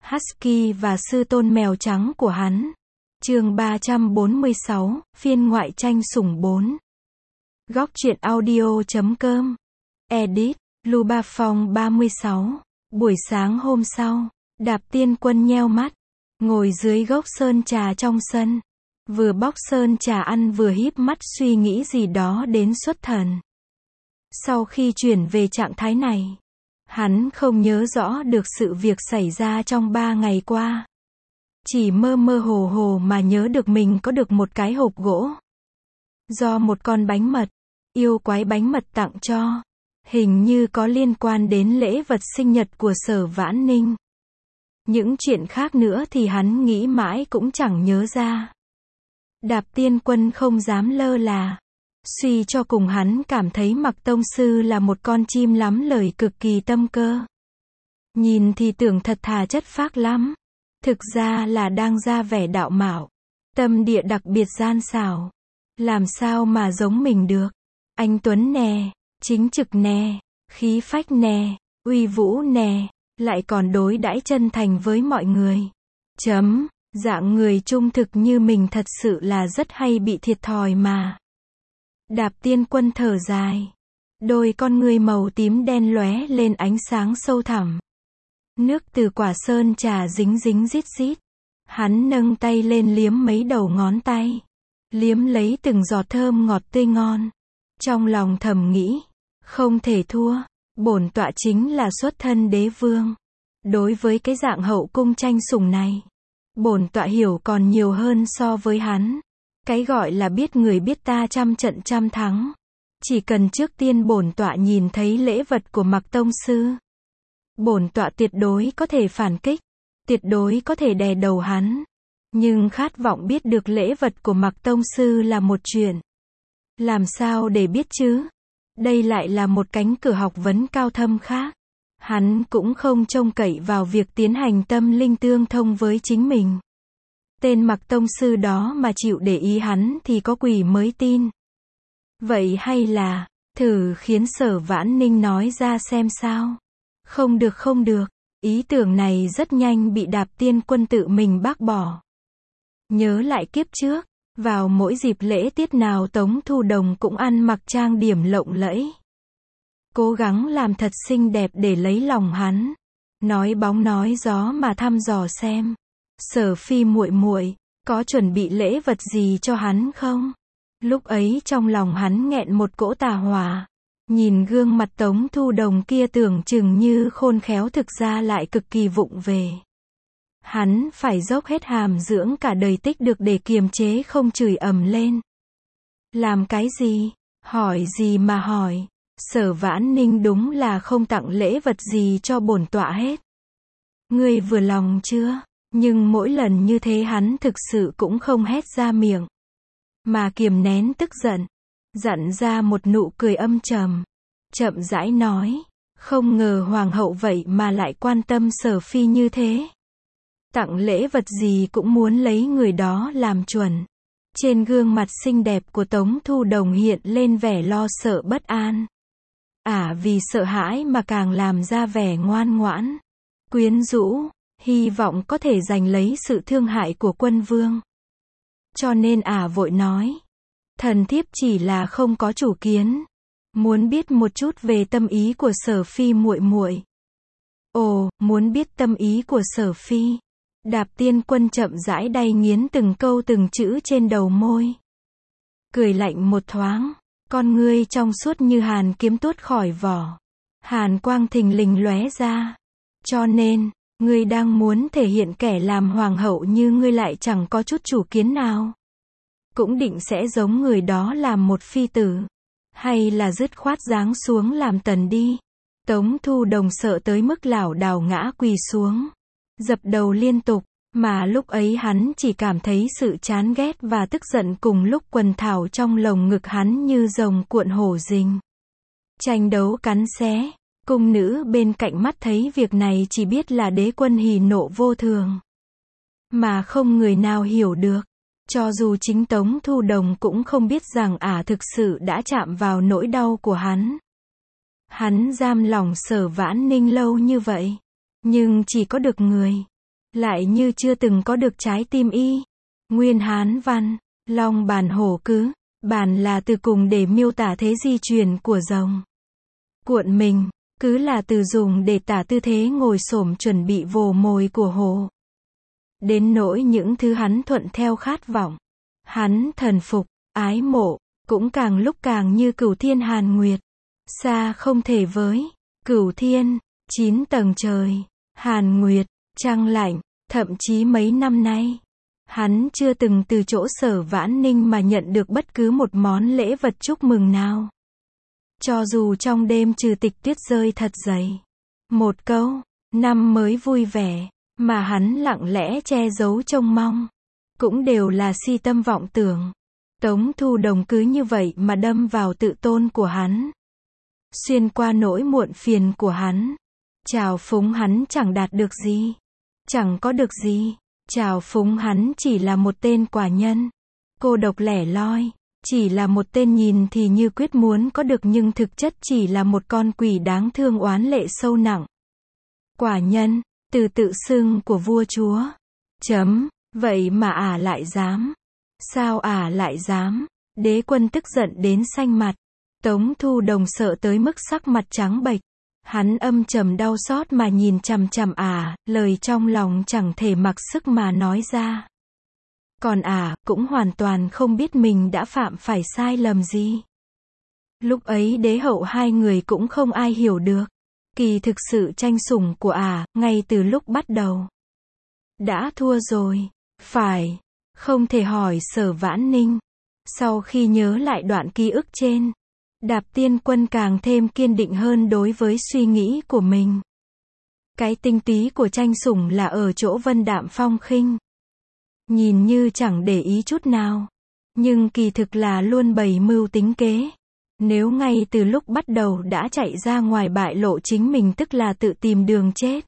Husky và sư tôn mèo trắng của hắn. Chương 346, phiên ngoại tranh sủng 4. Góc truyện audio.com. Edit, Luba Phong 36. Buổi sáng hôm sau, Đạp Tiên Quân nheo mắt, ngồi dưới gốc sơn trà trong sân. Vừa bóc sơn trà ăn vừa híp mắt suy nghĩ gì đó đến xuất thần. Sau khi chuyển về trạng thái này, hắn không nhớ rõ được sự việc xảy ra trong 3 ngày qua. Chỉ mơ mơ hồ hồ mà nhớ được mình có được một cái hộp gỗ. Do một con bánh mật, yêu quái bánh mật tặng cho. Hình như có liên quan đến lễ vật sinh nhật của Sở Vãn Ninh. Những chuyện khác nữa thì hắn nghĩ mãi cũng chẳng nhớ ra. Đạp Tiên Quân không dám lơ là. Suy cho cùng hắn cảm thấy Mặc Tông Sư là một con chim lắm lời cực kỳ tâm cơ. Nhìn thì tưởng thật thà chất phác lắm. Thực ra là đang ra vẻ đạo mạo. Tâm địa đặc biệt gian xảo. Làm sao mà giống mình được. Anh Tuấn nè, chính trực nè, khí phách nè, uy vũ nè, lại còn đối đãi chân thành với mọi người. Dạng người trung thực như mình thật sự là rất hay bị thiệt thòi mà. Đạp Tiên Quân thở dài. Đôi con ngươi màu tím đen lóe lên ánh sáng sâu thẳm. Nước từ quả sơn trà dính dính rít rít. Hắn nâng tay lên liếm mấy đầu ngón tay. Liếm lấy từng giọt thơm ngọt tươi ngon. Trong lòng thầm nghĩ, không thể thua, bổn tọa chính là xuất thân đế vương. Đối với cái dạng hậu cung tranh sủng này, bổn tọa hiểu còn nhiều hơn so với hắn. Cái gọi là biết người biết ta trăm trận trăm thắng. Chỉ cần trước tiên bổn tọa nhìn thấy lễ vật của Mặc Tông Sư, bổn tọa tuyệt đối có thể phản kích, tuyệt đối có thể đè đầu hắn. Nhưng khát vọng biết được lễ vật của Mặc Tông Sư là một chuyện. Làm sao để biết chứ? Đây lại là một cánh cửa học vấn cao thâm khác. Hắn cũng không trông cậy vào việc tiến hành tâm linh tương thông với chính mình. Tên Mặc Tông Sư đó mà chịu để ý hắn thì có quỷ mới tin. Vậy hay là, thử khiến Sở Vãn Ninh nói ra xem sao? Không được. Ý tưởng này rất nhanh bị Đạp Tiên Quân tự mình bác bỏ. Nhớ lại kiếp trước, vào mỗi dịp lễ tiết nào Tống Thu Đồng cũng ăn mặc trang điểm lộng lẫy. Cố gắng làm thật xinh đẹp để lấy lòng hắn. Nói bóng nói gió mà thăm dò xem. Sở Phi muội muội có chuẩn bị lễ vật gì cho hắn không? Lúc ấy trong lòng hắn nghẹn một cỗ tà hỏa. Nhìn gương mặt Tống Thu Đồng kia tưởng chừng như khôn khéo thực ra lại cực kỳ vụng về. Hắn phải dốc hết hàm dưỡng cả đời tích được để kiềm chế không chửi ầm lên. Làm cái gì? Hỏi gì mà hỏi? Sở Vãn Ninh đúng là không tặng lễ vật gì cho bổn tọa hết. Ngươi vừa lòng chưa? Nhưng mỗi lần như thế hắn thực sự cũng không hét ra miệng. Mà kiềm nén tức giận. Dặn ra một nụ cười âm trầm. Chậm rãi nói. Không ngờ hoàng hậu vậy mà lại quan tâm Sở Phi như thế. Tặng lễ vật gì cũng muốn lấy người đó làm chuẩn. Trên gương mặt xinh đẹp của Tống Thu Đồng hiện lên vẻ lo sợ bất an. Vì sợ hãi mà càng làm ra vẻ ngoan ngoãn, quyến rũ, hy vọng có thể giành lấy sự thương hại của quân vương. Cho nên vội nói, thần thiếp chỉ là không có chủ kiến, muốn biết một chút về tâm ý của Sở Phi muội muội. Ồ, muốn biết tâm ý của Sở Phi. Đạp Tiên Quân chậm rãi đay nghiến từng câu từng chữ trên đầu môi. Cười lạnh một thoáng, con ngươi trong suốt như hàn kiếm tuốt khỏi vỏ. Hàn quang thình lình lóe ra. Cho nên, ngươi đang muốn thể hiện kẻ làm hoàng hậu như ngươi lại chẳng có chút chủ kiến nào. Cũng định sẽ giống người đó làm một phi tử. Hay là dứt khoát giáng xuống làm tần đi. Tống Thu Đồng sợ tới mức lảo đảo ngã quỳ xuống. Dập đầu liên tục, mà lúc ấy hắn chỉ cảm thấy sự chán ghét và tức giận cùng lúc quần thảo trong lồng ngực hắn như rồng cuộn hổ rình. Tranh đấu cắn xé, cung nữ bên cạnh mắt thấy việc này chỉ biết là đế quân hỉ nộ vô thường. Mà không người nào hiểu được, cho dù chính Tống Thu Đồng cũng không biết rằng thực sự đã chạm vào nỗi đau của hắn. Hắn giam lòng Sở Vãn Ninh lâu như vậy. Nhưng chỉ có được người lại như chưa từng có được trái tim y. Nguyên Hán văn, long bản hổ cứ, bản là từ cùng để miêu tả thế di chuyển của rồng. Cuộn mình, cứ là từ dùng để tả tư thế ngồi xổm chuẩn bị vồ mồi của hổ. Đến nỗi những thứ hắn thuận theo khát vọng, hắn thần phục, ái mộ, cũng càng lúc càng như Cửu Thiên Hàn Nguyệt. Xa không thể với, Cửu Thiên, 9 tầng trời, Hàn Nguyệt, trăng lạnh, thậm chí mấy năm nay, hắn chưa từng từ chỗ Sở Vãn Ninh mà nhận được bất cứ một món lễ vật chúc mừng nào. Cho dù trong đêm trừ tịch tuyết rơi thật dày, một câu, năm mới vui vẻ, mà hắn lặng lẽ che giấu trông mong, cũng đều là si tâm vọng tưởng. Tống Thu Đồng cứ như vậy mà đâm vào tự tôn của hắn. Xuyên qua nỗi muộn phiền của hắn. Trào phúng hắn chẳng đạt được gì. Chẳng có được gì. Trào phúng hắn chỉ là một tên quả nhân. Cô độc lẻ loi. Chỉ là một tên nhìn thì như quyết muốn có được nhưng thực chất chỉ là một con quỷ đáng thương oán lệ sâu nặng. Quả nhân, từ tự xưng của vua chúa. Vậy mà lại dám. Sao lại dám? Đế quân tức giận đến xanh mặt. Tống Thu Đồng sợ tới mức sắc mặt trắng bệch. Hắn âm trầm đau xót mà nhìn chằm chằm lời trong lòng chẳng thể mặc sức mà nói ra. Còn cũng hoàn toàn không biết mình đã phạm phải sai lầm gì. Lúc ấy đế hậu hai người cũng không ai hiểu được. Kỳ thực sự tranh sủng của ngay từ lúc bắt đầu đã thua rồi. Phải, không thể hỏi Sở Vãn Ninh. Sau khi nhớ lại đoạn ký ức trên, Đạp Tiên Quân càng thêm kiên định hơn đối với suy nghĩ của mình. Cái tinh túy của tranh sủng là ở chỗ vân đạm phong khinh. Nhìn như chẳng để ý chút nào, nhưng kỳ thực là luôn bày mưu tính kế. Nếu ngay từ lúc bắt đầu đã chạy ra ngoài bại lộ chính mình tức là tự tìm đường chết.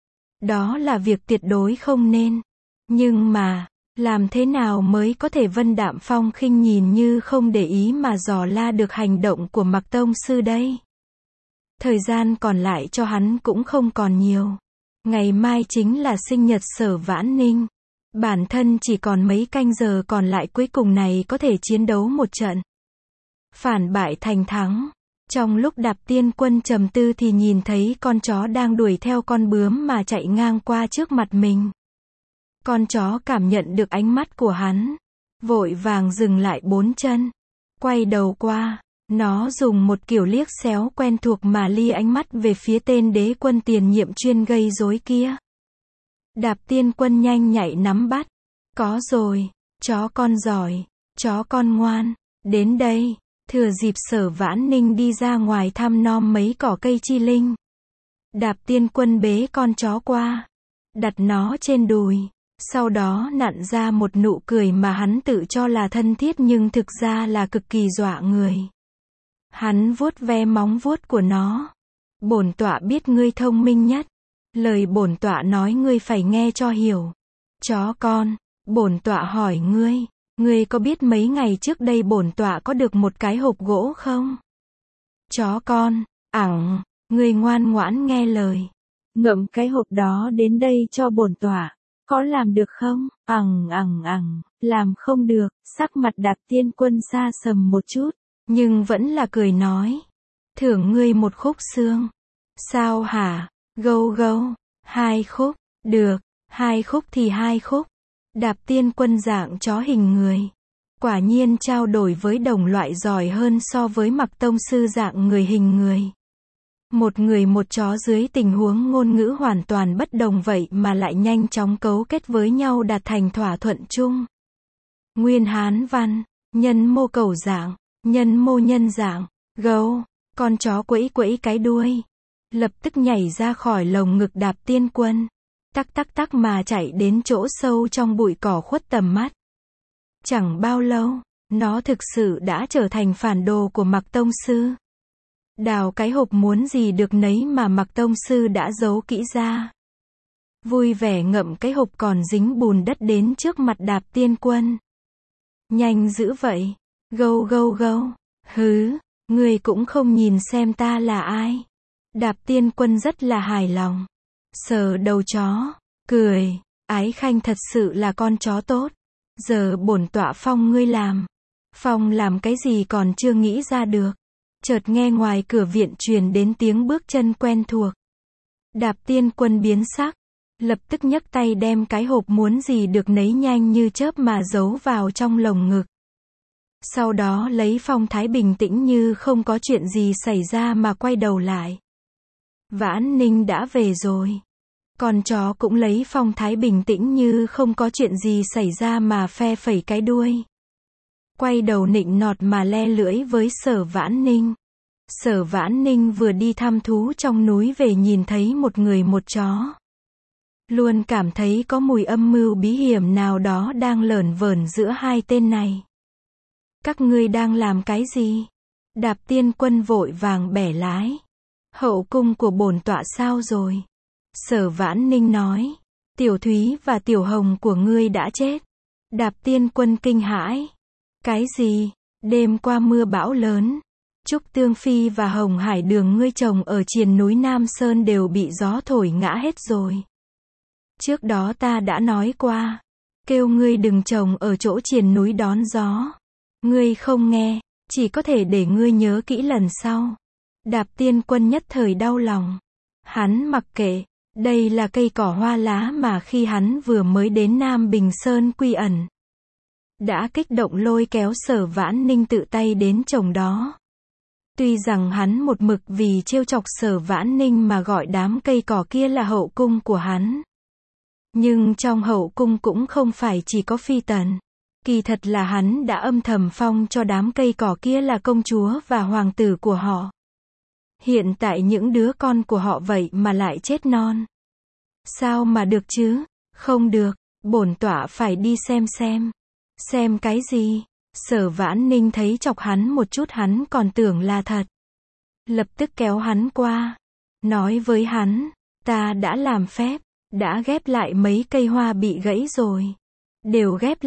Đó là việc tuyệt đối không nên. Nhưng mà, làm thế nào mới có thể vân đạm phong khinh nhìn như không để ý mà dò la được hành động của Mạc Tông Sư đây? Thời gian còn lại cho hắn cũng không còn nhiều. Ngày mai chính là sinh nhật Sở Vãn Ninh. Bản thân chỉ còn mấy canh giờ còn lại cuối cùng này có thể chiến đấu một trận. Phản bại thành thắng. Trong lúc Đạp Tiên Quân trầm tư thì nhìn thấy con chó đang đuổi theo con bướm mà chạy ngang qua trước mặt mình. Con chó cảm nhận được ánh mắt của hắn, vội vàng dừng lại 4 chân, quay đầu qua, nó dùng một kiểu liếc xéo quen thuộc mà lia ánh mắt về phía tên đế quân tiền nhiệm chuyên gây rối kia. Đạp Tiên Quân nhanh nhạy nắm bắt, có rồi, chó con giỏi, chó con ngoan, đến đây, thừa dịp Sở Vãn Ninh đi ra ngoài thăm nom mấy cỏ cây chi linh. Đạp Tiên Quân bế con chó qua, đặt nó trên đùi. Sau đó nặn ra một nụ cười mà hắn tự cho là thân thiết nhưng thực ra là cực kỳ dọa người. Hắn vuốt ve móng vuốt của nó. Bổn tọa biết ngươi thông minh nhất. Lời bổn tọa nói ngươi phải nghe cho hiểu. Chó con, bổn tọa hỏi ngươi có biết mấy ngày trước đây bổn tọa có được một cái hộp gỗ không? Chó con, ngươi ngoan ngoãn nghe lời. Ngậm cái hộp đó đến đây cho bổn tọa. Có làm được không? Làm không được. Sắc mặt Đạp Tiên Quân xa sầm một chút, nhưng vẫn là cười nói. Thưởng ngươi một khúc xương. Sao hả? Gâu, 2 khúc. Được, 2 khúc thì 2 khúc. Đạp Tiên Quân dạng chó hình người. Quả nhiên trao đổi với đồng loại giỏi hơn so với Mạc Tông Sư dạng người hình người. Một người một chó dưới tình huống ngôn ngữ hoàn toàn bất đồng vậy mà lại nhanh chóng cấu kết với nhau đạt thành thỏa thuận chung. Nguyên Hán văn, nhân mô cầu dạng, nhân mô nhân dạng, gâu, con chó quẫy cái đuôi. Lập tức nhảy ra khỏi lồng ngực Đạp Tiên Quân. Tắc mà chạy đến chỗ sâu trong bụi cỏ khuất tầm mắt. Chẳng bao lâu, nó thực sự đã trở thành phản đồ của Mạc Tông Sư. Đào cái hộp muốn gì được nấy mà Mạc Tông Sư đã giấu kỹ ra. Vui vẻ ngậm cái hộp còn dính bùn đất đến trước mặt Đạp Tiên Quân. Nhanh dữ vậy. Gâu. Hứ, ngươi cũng không nhìn xem ta là ai. Đạp Tiên Quân rất là hài lòng. Sờ đầu chó, cười. Ái Khanh thật sự là con chó tốt. Giờ bổn tọa phong ngươi làm. Phong làm cái gì còn chưa nghĩ ra được. Chợt nghe ngoài cửa viện truyền đến tiếng bước chân quen thuộc. Đạp Tiên Quân biến sắc, lập tức nhấc tay đem cái hộp muốn gì được nấy nhanh như chớp mà giấu vào trong lồng ngực. Sau đó lấy phong thái bình tĩnh như không có chuyện gì xảy ra mà quay đầu lại. Vãn Ninh đã về rồi. Con chó cũng lấy phong thái bình tĩnh như không có chuyện gì xảy ra mà phe phẩy cái đuôi. Quay đầu nịnh nọt mà le lưỡi với Sở Vãn Ninh. Sở Vãn Ninh vừa đi thăm thú trong núi về nhìn thấy một người một chó. Luôn cảm thấy có mùi âm mưu bí hiểm nào đó đang lởn vởn giữa hai tên này. Các ngươi đang làm cái gì? Đạp Tiên Quân vội vàng bẻ lái. Hậu cung của bổn tọa sao rồi? Sở Vãn Ninh nói. Tiểu Thúy và Tiểu Hồng của ngươi đã chết. Đạp Tiên Quân kinh hãi. Cái gì? Đêm qua mưa bão lớn. Trúc Tương Phi và Hồng Hải Đường ngươi trồng ở triền núi Nam Sơn đều bị gió thổi ngã hết rồi. Trước đó ta đã nói qua. Kêu ngươi đừng trồng ở chỗ triền núi đón gió. Ngươi không nghe, chỉ có thể để ngươi nhớ kỹ lần sau. Đạp Tiên Quân nhất thời đau lòng. Hắn mặc kệ, đây là cây cỏ hoa lá mà khi hắn vừa mới đến Nam Bình Sơn quy ẩn. Đã kích động lôi kéo Sở Vãn Ninh tự tay đến trồng đó. Tuy rằng hắn một mực vì trêu chọc Sở Vãn Ninh mà gọi đám cây cỏ kia là hậu cung của hắn. Nhưng trong hậu cung cũng không phải chỉ có phi tần. Kỳ thật là hắn đã âm thầm phong cho đám cây cỏ kia là công chúa và hoàng tử của họ. Hiện tại những đứa con của họ vậy mà lại chết non. Sao mà được chứ? Không được, bổn tọa phải đi xem. Xem cái gì? Sở Vãn Ninh thấy chọc hắn một chút hắn còn tưởng là thật. Lập tức kéo hắn qua. Nói với hắn, ta đã làm phép, đã ghép lại mấy cây hoa bị gãy rồi. Đều ghép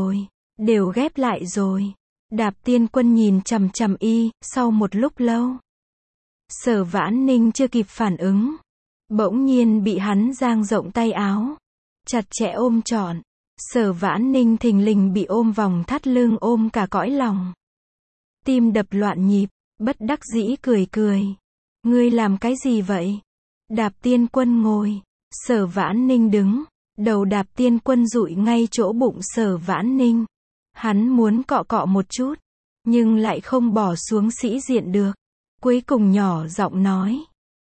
lại rồi. Đạp Tiên Quân nhìn chằm chằm y, sau một lúc lâu. Sở Vãn Ninh chưa kịp phản ứng. Bỗng nhiên bị hắn dang rộng tay áo. Chặt chẽ ôm trọn. Sở Vãn Ninh thình lình bị ôm vòng thắt lưng ôm cả cõi lòng. Tim đập loạn nhịp, bất đắc dĩ cười. Ngươi làm cái gì vậy? Đạp Tiên Quân ngồi. Sở Vãn Ninh đứng. Đầu Đạp Tiên Quân dụi ngay chỗ bụng Sở Vãn Ninh. Hắn muốn cọ một chút, nhưng lại không bỏ xuống sĩ diện được. Cuối cùng nhỏ giọng nói.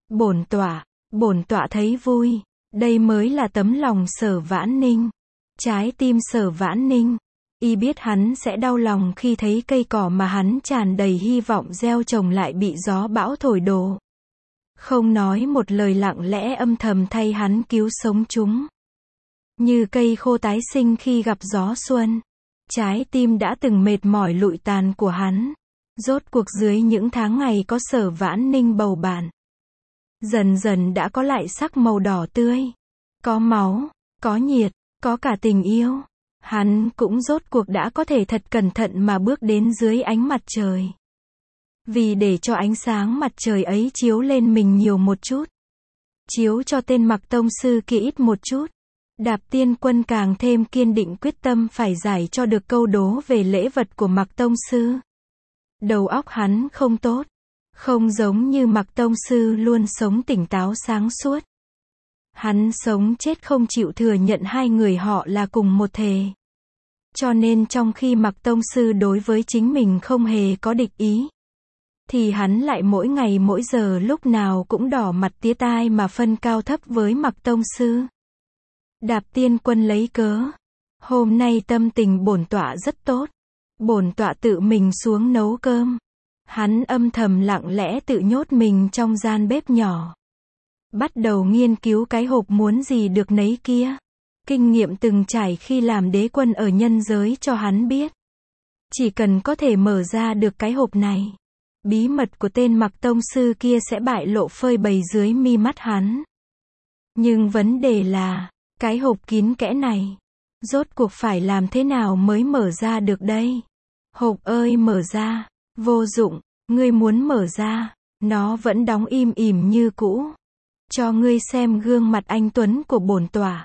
Bổn tọa thấy vui. Đây mới là tấm lòng Sở Vãn Ninh. Trái tim Sở Vãn Ninh. Y biết hắn sẽ đau lòng khi thấy cây cỏ mà hắn tràn đầy hy vọng gieo trồng lại bị gió bão thổi đổ. Không nói một lời lặng lẽ âm thầm thay hắn cứu sống chúng. Như cây khô tái sinh khi gặp gió xuân. Trái tim đã từng mệt mỏi lụi tàn của hắn. Rốt cuộc dưới những tháng ngày có Sở Vãn Ninh bầu bạn. Dần dần đã có lại sắc màu đỏ tươi. Có máu, có nhiệt, có cả tình yêu. Hắn cũng rốt cuộc đã có thể thật cẩn thận mà bước đến dưới ánh mặt trời. Vì để cho ánh sáng mặt trời ấy chiếu lên mình nhiều một chút. Chiếu cho tên Mặc Tông Sư kia ít một chút. Đạp Tiên Quân càng thêm kiên định quyết tâm phải giải cho được câu đố về lễ vật của Mặc Tông Sư. Đầu óc hắn không tốt. Không giống như Mặc Tông Sư luôn sống tỉnh táo sáng suốt. Hắn sống chết không chịu thừa nhận hai người họ là cùng một thể. Cho nên trong khi Mặc Tông Sư đối với chính mình không hề có địch ý, thì hắn lại mỗi ngày mỗi giờ lúc nào cũng đỏ mặt tía tai mà phân cao thấp với Mặc Tông Sư. Đạp Tiên Quân lấy cớ. Hôm nay tâm tình bổn tọa rất tốt. Bổn tọa tự mình xuống nấu cơm. Hắn âm thầm lặng lẽ tự nhốt mình trong gian bếp nhỏ. Bắt đầu nghiên cứu cái hộp muốn gì được nấy kia. Kinh nghiệm từng trải khi làm đế quân ở nhân giới cho hắn biết. Chỉ cần có thể mở ra được cái hộp này, bí mật của tên Mặc Tông Sư kia sẽ bại lộ phơi bày dưới mi mắt hắn. Nhưng vấn đề là, cái hộp kín kẽ này, rốt cuộc phải làm thế nào mới mở ra được đây? Hộp ơi mở ra, vô dụng, ngươi muốn mở ra, nó vẫn đóng im ỉm như cũ. Cho ngươi xem gương mặt anh tuấn của bổn tọa.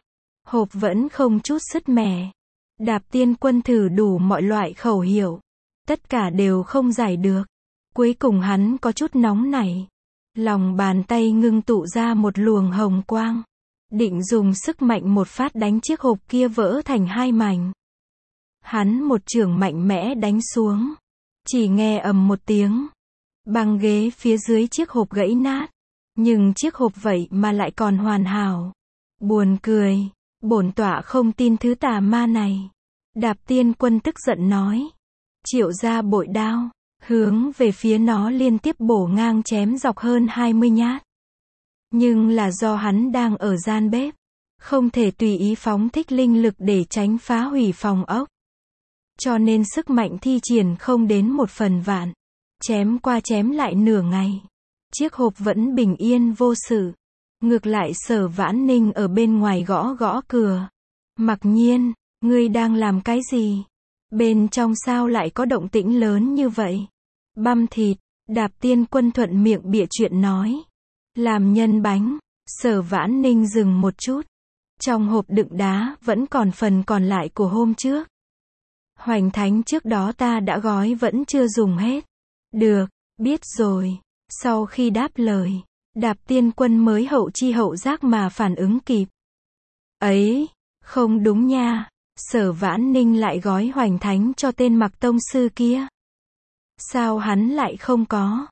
Hộp vẫn không chút sứt mẻ. Đạp Tiên Quân thử đủ mọi loại khẩu hiệu. Tất cả đều không giải được. Cuối cùng hắn có chút nóng nảy. Lòng bàn tay ngưng tụ ra một luồng hồng quang. Định dùng sức mạnh một phát đánh chiếc hộp kia vỡ thành hai mảnh. Hắn một chưởng mạnh mẽ đánh xuống. Chỉ nghe ầm một tiếng. Băng ghế phía dưới chiếc hộp gãy nát. Nhưng chiếc hộp vậy mà lại còn hoàn hảo. Buồn cười. Bổn tọa không tin thứ tà ma này. Đạp Tiên Quân tức giận nói. Triệu ra bội đao. Hướng về phía nó liên tiếp bổ ngang chém dọc hơn 20 nhát. Nhưng là do hắn đang ở gian bếp. Không thể tùy ý phóng thích linh lực để tránh phá hủy phòng ốc. Cho nên sức mạnh thi triển không đến 1/1000. Chém qua chém lại nửa ngày. Chiếc hộp vẫn bình yên vô sự. Ngược lại Sở Vãn Ninh ở bên ngoài gõ gõ cửa. Mặc Nhiên, ngươi đang làm cái gì? Bên trong sao lại có động tĩnh lớn như vậy? Băm thịt. Đạp Tiên Quân thuận miệng bịa chuyện nói. Làm nhân bánh. Sở Vãn Ninh dừng một chút. Trong hộp đựng đá vẫn còn phần còn lại của hôm trước. Hoành thánh trước đó ta đã gói vẫn chưa dùng hết. Được, biết rồi. Sau khi đáp lời, Đạp Tiên Quân mới hậu chi hậu giác mà phản ứng kịp. Ấy, không đúng nha. Sở Vãn Ninh lại gói hoành thánh cho tên Mặc tông sư kia. Sao hắn lại không có?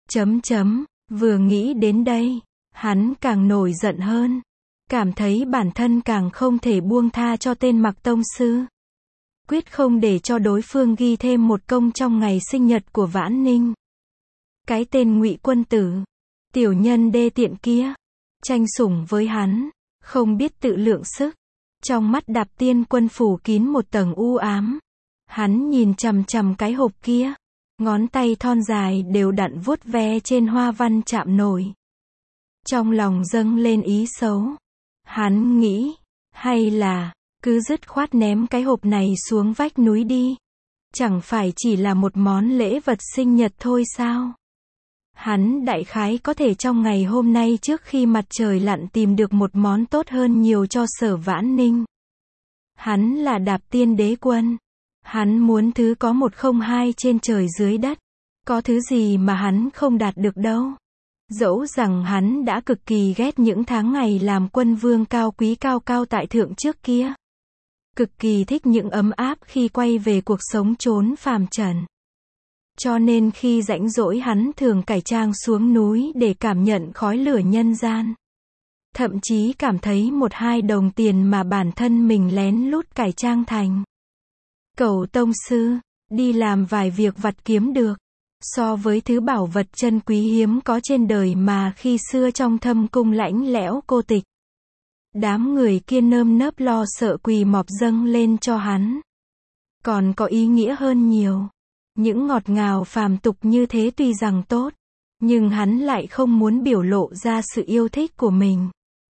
Vừa nghĩ đến đây, hắn càng nổi giận hơn. Cảm thấy bản thân càng không thể buông tha cho tên Mặc tông sư. Quyết không để cho đối phương ghi thêm một công trong ngày sinh nhật của Vãn Ninh. Cái tên Ngụy Quân Tử, tiểu nhân đê tiện kia, tranh sủng với hắn, không biết tự lượng sức. Trong mắt Đạp Tiên Quân phủ kín một tầng u ám. Hắn nhìn chằm chằm cái hộp kia, ngón tay thon dài đều đặn vuốt ve trên hoa văn chạm nổi. Trong lòng dâng lên ý xấu. Hắn nghĩ, hay là cứ dứt khoát ném cái hộp này xuống vách núi đi. Chẳng phải chỉ là một món lễ vật sinh nhật thôi sao? Hắn đại khái có thể trong ngày hôm nay trước khi mặt trời lặn tìm được một món tốt hơn nhiều cho Sở Vãn Ninh. Hắn là Đạp Tiên Đế Quân. Hắn muốn thứ có một không hai trên trời dưới đất. Có thứ gì mà hắn không đạt được đâu. Dẫu rằng hắn đã cực kỳ ghét những tháng ngày làm quân vương cao quý cao cao tại thượng trước kia. Cực kỳ thích những ấm áp khi quay về cuộc sống trốn phàm trần. Cho nên khi rảnh rỗi hắn thường cải trang xuống núi để cảm nhận khói lửa nhân gian. Thậm chí cảm thấy 1-2 đồng tiền mà bản thân mình lén lút cải trang thành. Cầu tông sư, đi làm vài việc vặt kiếm được. So với thứ bảo vật chân quý hiếm có trên đời mà khi xưa trong thâm cung lạnh lẽo cô tịch. Đám người kia nơm nớp lo sợ quỳ mọp dâng lên cho hắn. Còn có ý nghĩa hơn nhiều. Những ngọt ngào phàm tục như thế tuy rằng tốt, nhưng hắn lại không muốn biểu lộ ra sự yêu thích của mình.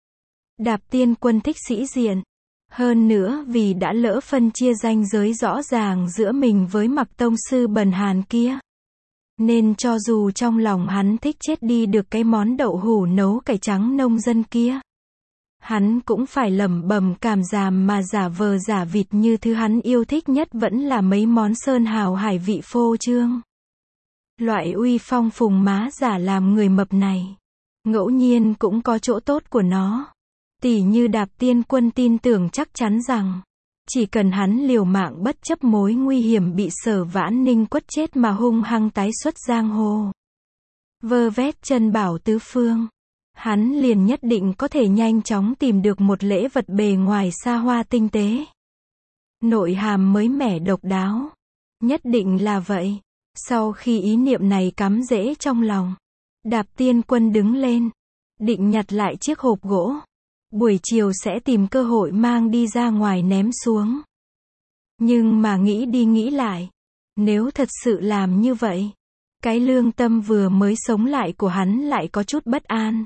Đạp Tiên Quân thích sĩ diện. Hơn nữa vì đã lỡ phân chia ranh giới rõ ràng giữa mình với Mặc tông sư bần hàn kia. Nên cho dù trong lòng hắn thích chết đi được cái món đậu hủ nấu cải trắng nông dân kia, hắn cũng phải lẩm bẩm cảm giảm mà giả vờ giả vịt như thứ hắn yêu thích nhất vẫn là mấy món sơn hào hải vị phô trương. Loại uy phong phùng má giả làm người mập này, ngẫu nhiên cũng có chỗ tốt của nó. Tỉ như Đạp Tiên Quân tin tưởng chắc chắn rằng, chỉ cần hắn liều mạng bất chấp mối nguy hiểm bị Sở Vãn Ninh quất chết mà hung hăng tái xuất giang hồ, vơ vét chân bảo tứ phương, hắn liền nhất định có thể nhanh chóng tìm được một lễ vật bề ngoài xa hoa tinh tế. Nội hàm mới mẻ độc đáo. Nhất định là vậy. Sau khi ý niệm này cắm rễ trong lòng, Đạp Tiên Quân đứng lên, định nhặt lại chiếc hộp gỗ. Buổi chiều sẽ tìm cơ hội mang đi ra ngoài ném xuống. Nhưng mà nghĩ đi nghĩ lại, nếu thật sự làm như vậy, cái lương tâm vừa mới sống lại của hắn lại có chút bất an.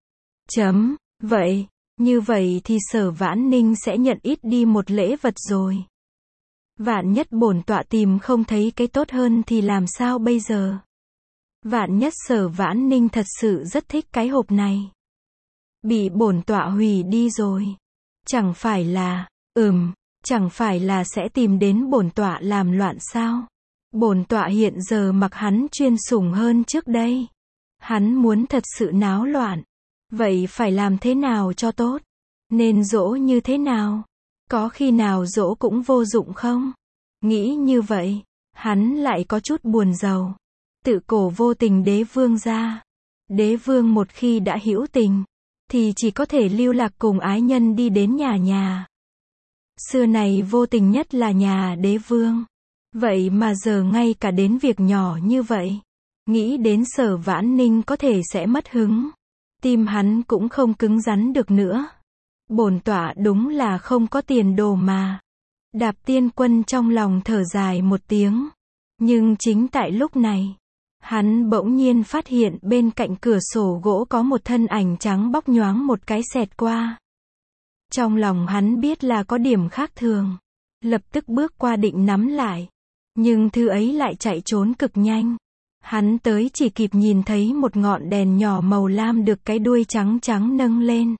Vậy, như vậy thì Sở Vãn Ninh sẽ nhận ít đi một lễ vật rồi. Vạn nhất bổn tọa tìm không thấy cái tốt hơn thì làm sao bây giờ? Vạn nhất Sở Vãn Ninh thật sự rất thích cái hộp này, bị bổn tọa hủy đi rồi. Chẳng phải là, chẳng phải là sẽ tìm đến bổn tọa làm loạn sao? Bổn tọa hiện giờ mặc hắn chuyên sủng hơn trước đây. Hắn muốn thật sự náo loạn. Vậy phải làm thế nào cho tốt? Nên dỗ như thế nào? Có khi nào dỗ cũng vô dụng không? Nghĩ như vậy, hắn lại có chút buồn rầu. Tự cổ vô tình đế vương ra. Đế vương một khi đã hữu tình, thì chỉ có thể lưu lạc cùng ái nhân đi đến nhà. Xưa này vô tình nhất là nhà đế vương. Vậy mà giờ ngay cả đến việc nhỏ như vậy, nghĩ đến Sở Vãn Ninh có thể sẽ mất hứng. Tim hắn cũng không cứng rắn được nữa. Bổn tọa đúng là không có tiền đồ mà. Đạp Tiên Quân trong lòng thở dài một tiếng. Nhưng chính tại lúc này, hắn bỗng nhiên phát hiện bên cạnh cửa sổ gỗ có một thân ảnh trắng bóc nhoáng một cái xẹt qua. Trong lòng hắn biết là có điểm khác thường. Lập tức bước qua định nắm lại. Nhưng thứ ấy lại chạy trốn cực nhanh. Hắn tới chỉ kịp nhìn thấy một ngọn đèn nhỏ màu lam được cái đuôi trắng trắng nâng lên.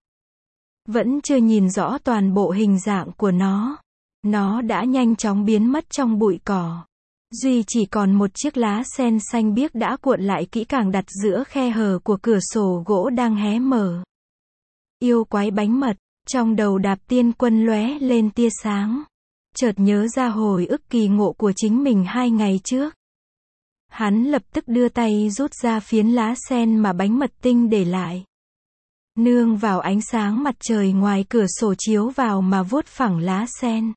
Vẫn chưa nhìn rõ toàn bộ hình dạng của nó. Nó đã nhanh chóng biến mất trong bụi cỏ. Duy chỉ còn một chiếc lá sen xanh biếc đã cuộn lại kỹ càng đặt giữa khe hở của cửa sổ gỗ đang hé mở. Yêu quái bánh mật, trong đầu Đạp Tiên Quân lóe lên tia sáng. Chợt nhớ ra hồi ức kỳ ngộ của chính mình 2 ngày trước. Hắn lập tức đưa tay rút ra phiến lá sen mà bánh mật tinh để lại. Nương vào ánh sáng mặt trời ngoài cửa sổ chiếu vào mà vuốt phẳng lá sen.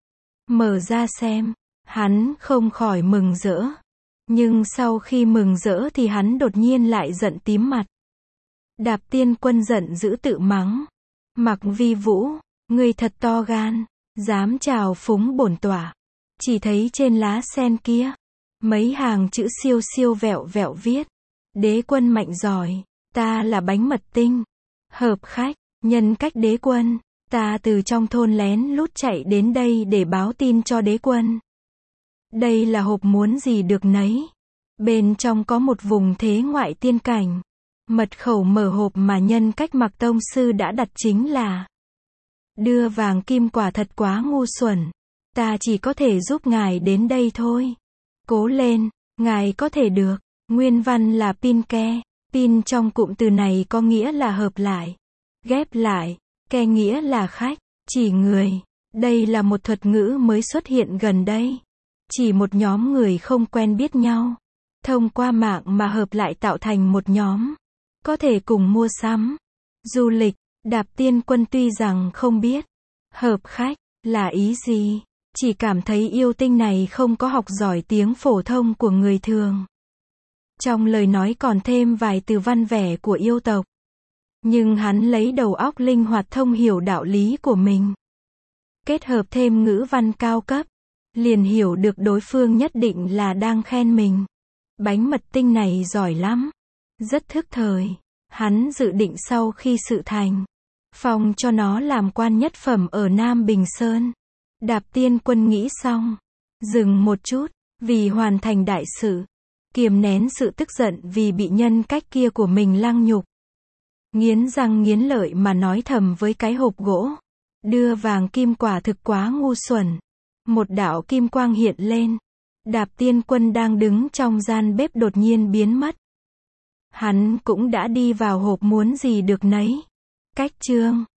Mở ra xem, hắn không khỏi mừng rỡ. Nhưng sau khi mừng rỡ thì hắn đột nhiên lại giận tím mặt. Đạp Tiên Quân giận dữ tự mắng. Mạc Vi Vũ, ngươi thật to gan, dám trào phúng bổn tọa. Chỉ thấy trên lá sen kia, mấy hàng chữ siêu siêu vẹo vẹo viết. Đế quân mạnh giỏi, ta là bánh mật tinh. Hợp khách, nhân cách đế quân, ta từ trong thôn lén lút chạy đến đây để báo tin cho đế quân. Đây là hộp muốn gì được nấy. Bên trong có một vùng thế ngoại tiên cảnh. Mật khẩu mở hộp mà nhân cách Mạc tông sư đã đặt chính là: đưa vàng kim quả thật quá ngu xuẩn. Ta chỉ có thể giúp ngài đến đây thôi. Cố lên, ngài có thể được. Nguyên văn là pin ke. Pin trong cụm từ này có nghĩa là hợp lại, ghép lại. Ke nghĩa là khách, chỉ người. Đây là một thuật ngữ mới xuất hiện gần đây. Chỉ một nhóm người không quen biết nhau, thông qua mạng mà hợp lại tạo thành một nhóm. Có thể cùng mua sắm, du lịch. Đạp Tiên Quân tuy rằng không biết hợp khách là ý gì, chỉ cảm thấy yêu tinh này không có học giỏi tiếng phổ thông của người thường. Trong lời nói còn thêm vài từ văn vẻ của yêu tộc. Nhưng hắn lấy đầu óc linh hoạt thông hiểu đạo lý của mình. Kết hợp thêm ngữ văn cao cấp, liền hiểu được đối phương nhất định là đang khen mình. Bánh mật tinh này giỏi lắm, rất thức thời. Hắn dự định sau khi sự thành, phong cho nó làm quan nhất phẩm ở Nam Bình Sơn. Đạp Tiên Quân nghĩ xong, dừng một chút, vì hoàn thành đại sự, kiềm nén sự tức giận vì bị nhân cách kia của mình lăng nhục. Nghiến răng nghiến lợi mà nói thầm với cái hộp gỗ. Đưa vàng kim quả thực quá ngu xuẩn. Một đạo kim quang hiện lên. Đạp Tiên Quân đang đứng trong gian bếp đột nhiên biến mất. Hắn cũng đã đi vào hộp muốn gì được nấy. Cách chương